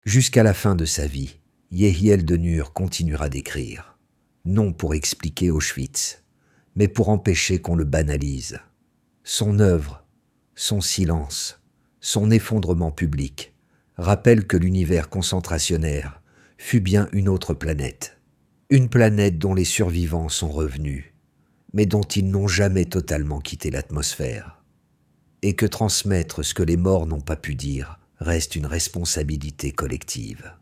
Jusqu'à la fin de sa vie, Yehiel de Nur continuera d'écrire, non pour expliquer Auschwitz, mais pour empêcher qu'on le banalise. Son œuvre, son silence, son effondrement public rappellent que l'univers concentrationnaire fut bien une autre planète. Une planète dont les survivants sont revenus, mais dont ils n'ont jamais totalement quitté l'atmosphère. Et que transmettre ce que les morts n'ont pas pu dire reste une responsabilité collective.